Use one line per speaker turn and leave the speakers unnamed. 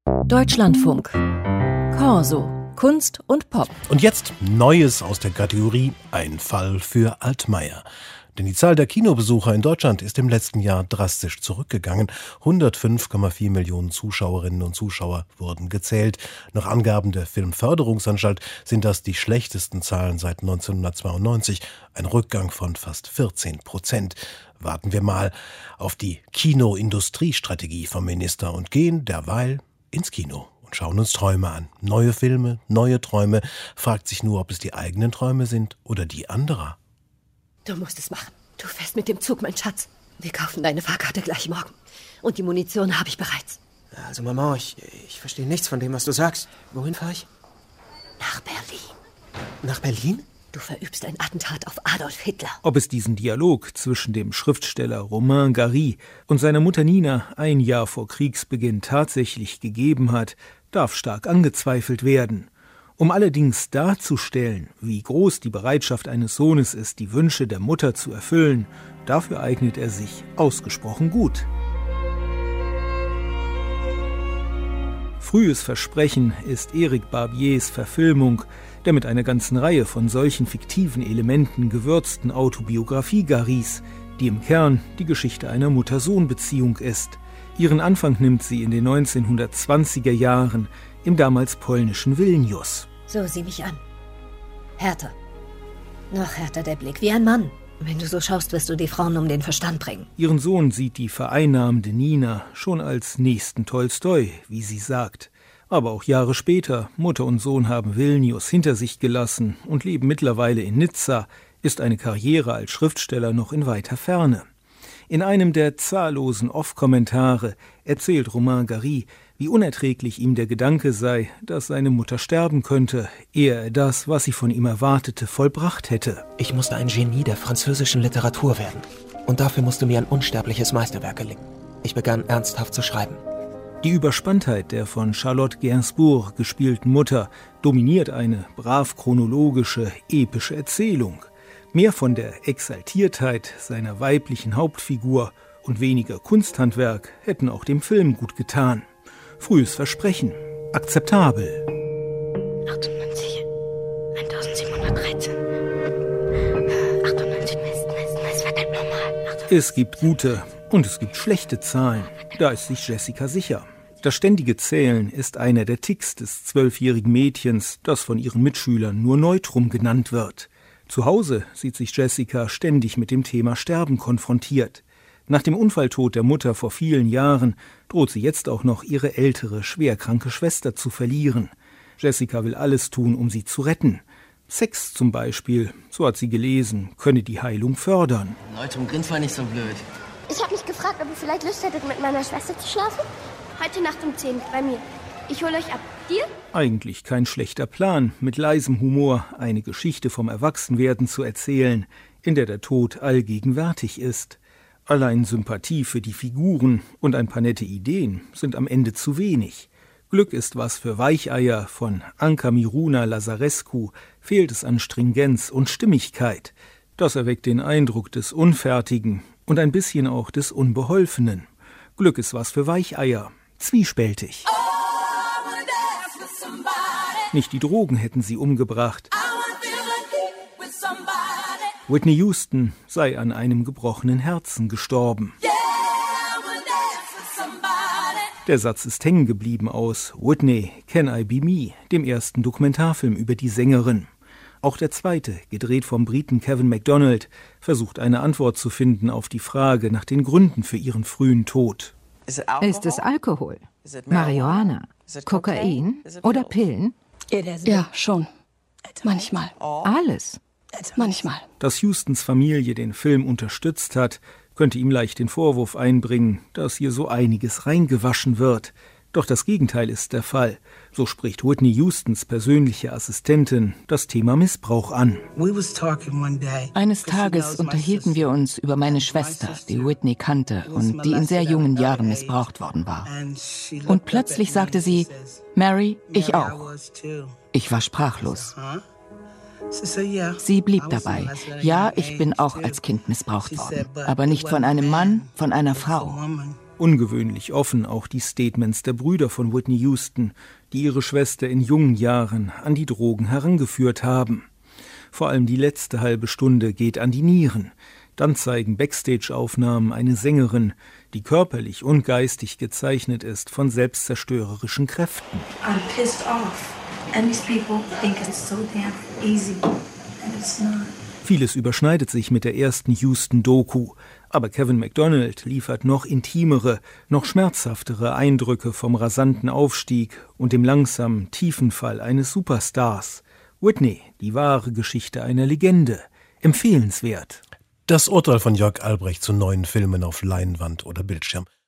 Deutschlandfunk. Corso. Kunst und Pop.
Und jetzt Neues aus der Kategorie Ein Fall für Altmaier. Denn die Zahl der Kinobesucher in Deutschland ist im letzten Jahr drastisch zurückgegangen. 105,4 Millionen Zuschauerinnen und Zuschauer wurden gezählt. Nach Angaben der Filmförderungsanstalt sind das die schlechtesten Zahlen seit 1992. Ein Rückgang von fast 14%. Warten wir mal auf die Kinoindustriestrategie vom Minister und gehen derweil ins Kino. Und schauen uns Träume an. Neue Filme, neue Träume. Fragt sich nur, ob es die eigenen Träume sind oder die anderer.
Du musst es machen. Du fährst mit dem Zug, mein Schatz. Wir kaufen deine Fahrkarte gleich morgen. Und die Munition habe ich bereits.
Also Mama, ich verstehe nichts von dem, was du sagst. Wohin fahre ich?
Nach Berlin.
Nach Berlin?
Du verübst ein Attentat auf Adolf Hitler.
Ob es diesen Dialog zwischen dem Schriftsteller Romain Gary und seiner Mutter Nina ein Jahr vor Kriegsbeginn tatsächlich gegeben hat, darf stark angezweifelt werden. Um allerdings darzustellen, wie groß die Bereitschaft eines Sohnes ist, die Wünsche der Mutter zu erfüllen, dafür eignet er sich ausgesprochen gut. Frühes Versprechen ist Éric Barbiers Verfilmung der mit einer ganzen Reihe von solchen fiktiven Elementen gewürzten Autobiografie Garys, die im Kern die Geschichte einer Mutter-Sohn-Beziehung ist. Ihren Anfang nimmt sie in den 1920er Jahren im damals polnischen Vilnius.
So, sieh mich an. Härter. Noch härter der Blick, wie ein Mann. Wenn du so schaust, wirst du die Frauen um den Verstand bringen.
Ihren Sohn sieht die vereinnahmende Nina schon als nächsten Tolstoi, wie sie sagt. Aber auch Jahre später, Mutter und Sohn haben Vilnius hinter sich gelassen und leben mittlerweile in Nizza, ist eine Karriere als Schriftsteller noch in weiter Ferne. In einem der zahllosen Off-Kommentare erzählt Romain Gary, wie unerträglich ihm der Gedanke sei, dass seine Mutter sterben könnte, ehe er das, was sie von ihm erwartete, vollbracht hätte.
Ich musste ein Genie der französischen Literatur werden. Und dafür musste mir ein unsterbliches Meisterwerk gelingen. Ich begann ernsthaft zu schreiben.
Die Überspanntheit der von Charlotte Gainsbourg gespielten Mutter dominiert eine brav chronologische, epische Erzählung. Mehr von der Exaltiertheit seiner weiblichen Hauptfigur und weniger Kunsthandwerk hätten auch dem Film gut getan. Frühes Versprechen. Akzeptabel.
98. 1713. 98. Mist, verdammt normal.
Es gibt gute und es gibt schlechte Zahlen. Da ist sich Jessica sicher. Das ständige Zählen ist einer der Ticks des 12-jährigen Mädchens, das von ihren Mitschülern nur Neutrum genannt wird. Zu Hause sieht sich Jessica ständig mit dem Thema Sterben konfrontiert. Nach dem Unfalltod der Mutter vor vielen Jahren droht sie jetzt auch noch ihre ältere, schwerkranke Schwester zu verlieren. Jessica will alles tun, um sie zu retten. Sex zum Beispiel, so hat sie gelesen, könne die Heilung fördern.
Neutrum Grins war nicht so blöd.
Ich habe mich gefragt, ob ihr vielleicht Lust hättet, mit meiner Schwester zu schlafen. Heute Nacht um 10 bei mir. Ich hole euch ab. Dir?
Eigentlich kein schlechter Plan, mit leisem Humor eine Geschichte vom Erwachsenwerden zu erzählen, in der der Tod allgegenwärtig ist. Allein Sympathie für die Figuren und ein paar nette Ideen sind am Ende zu wenig. Glück ist was für Weicheier, von Anca Miruna Lazarescu fehlt es an Stringenz und Stimmigkeit. Das erweckt den Eindruck des Unfertigen und ein bisschen auch des Unbeholfenen. Glück ist was für Weicheier, zwiespältig. Nicht die Drogen hätten sie umgebracht. Whitney Houston sei an einem gebrochenen Herzen gestorben. Der Satz ist hängen geblieben aus Whitney, Can I Be Me, dem ersten Dokumentarfilm über die Sängerin. Auch der zweite, gedreht vom Briten Kevin MacDonald, versucht eine Antwort zu finden auf die Frage nach den Gründen für ihren frühen Tod.
Ist es Alkohol, Marihuana, Kokain oder Pillen?
Ja, schon. Manchmal.
Alles.
Manchmal.
Dass Houstons Familie den Film unterstützt hat, könnte ihm leicht den Vorwurf einbringen, dass hier so einiges reingewaschen wird. Doch das Gegenteil ist der Fall. So spricht Whitney Houstons persönliche Assistentin das Thema Missbrauch an.
Eines Tages unterhielten wir uns über meine Schwester, die Whitney kannte und die in sehr jungen Jahren missbraucht worden war. Und plötzlich sagte sie, Mary, ich auch. Ich war sprachlos. Sie blieb dabei. Ja, ich bin auch als Kind missbraucht worden. Aber nicht von einem Mann, von einer Frau.
Ungewöhnlich offen auch die Statements der Brüder von Whitney Houston, die ihre Schwester in jungen Jahren an die Drogen herangeführt haben. Vor allem die letzte halbe Stunde geht an die Nieren. Dann zeigen Backstage-Aufnahmen eine Sängerin, die körperlich und geistig gezeichnet ist von selbstzerstörerischen Kräften.
I'm pissed off. And these people think it's so damn easy. And it's not.
Vieles überschneidet sich mit der ersten Houston-Doku. Aber Kevin MacDonald liefert noch intimere, noch schmerzhaftere Eindrücke vom rasanten Aufstieg und dem langsamen Tiefenfall eines Superstars. Whitney, die wahre Geschichte einer Legende. Empfehlenswert.
Das Urteil von Jörg Albrecht zu neuen Filmen auf Leinwand oder Bildschirm.